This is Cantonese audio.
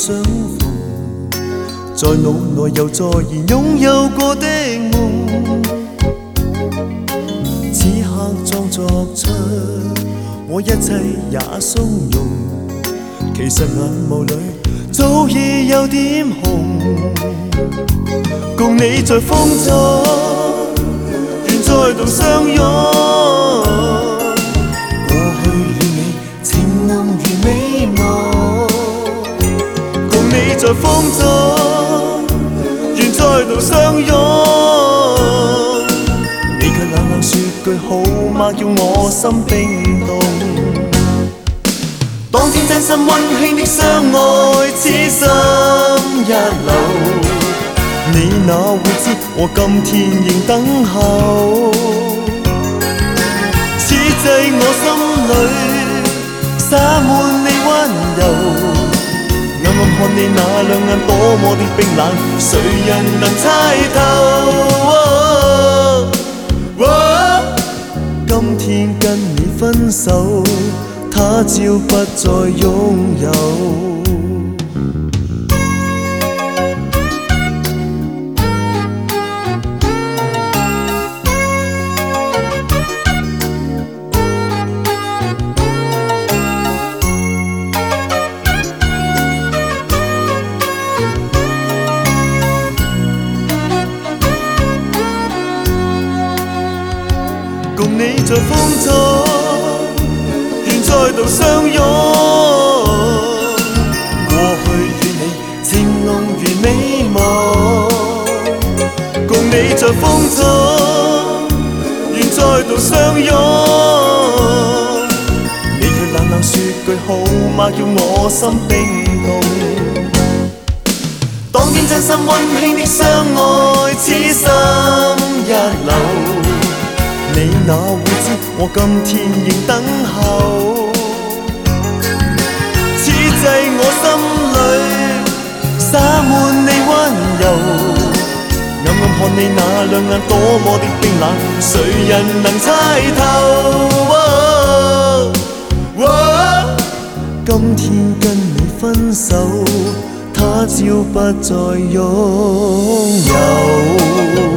相逢，在腦內又再現擁有過的夢，此刻裝作出我一切也鬆容，其實眼眸裏早已有點紅，共你在風中願再度相擁，過去與你情濃如美夢，共你在風中願再度相擁，你卻冷冷說句好嗎，叫我心冰凍。當天真心溫馨的相愛，此心一流，你哪會知我今天仍等候，此際我心裏灑滿你溫柔，暗暗看你那兩眼多麼的冰冷，誰人能猜透？今天跟你分手，他朝不再擁有。共你在風中願再度相擁，過去與你情濃如美夢，共你在風中願再度相擁，你卻冷冷說句好嗎，叫我心冰凍。當天真心溫馨的相愛，此心一流，你哪會知我今天仍等候，此際我心裏灑滿你溫柔，暗暗看你那兩眼多麼的冰冷，誰人能猜透？今天跟你分手，他朝不再擁有。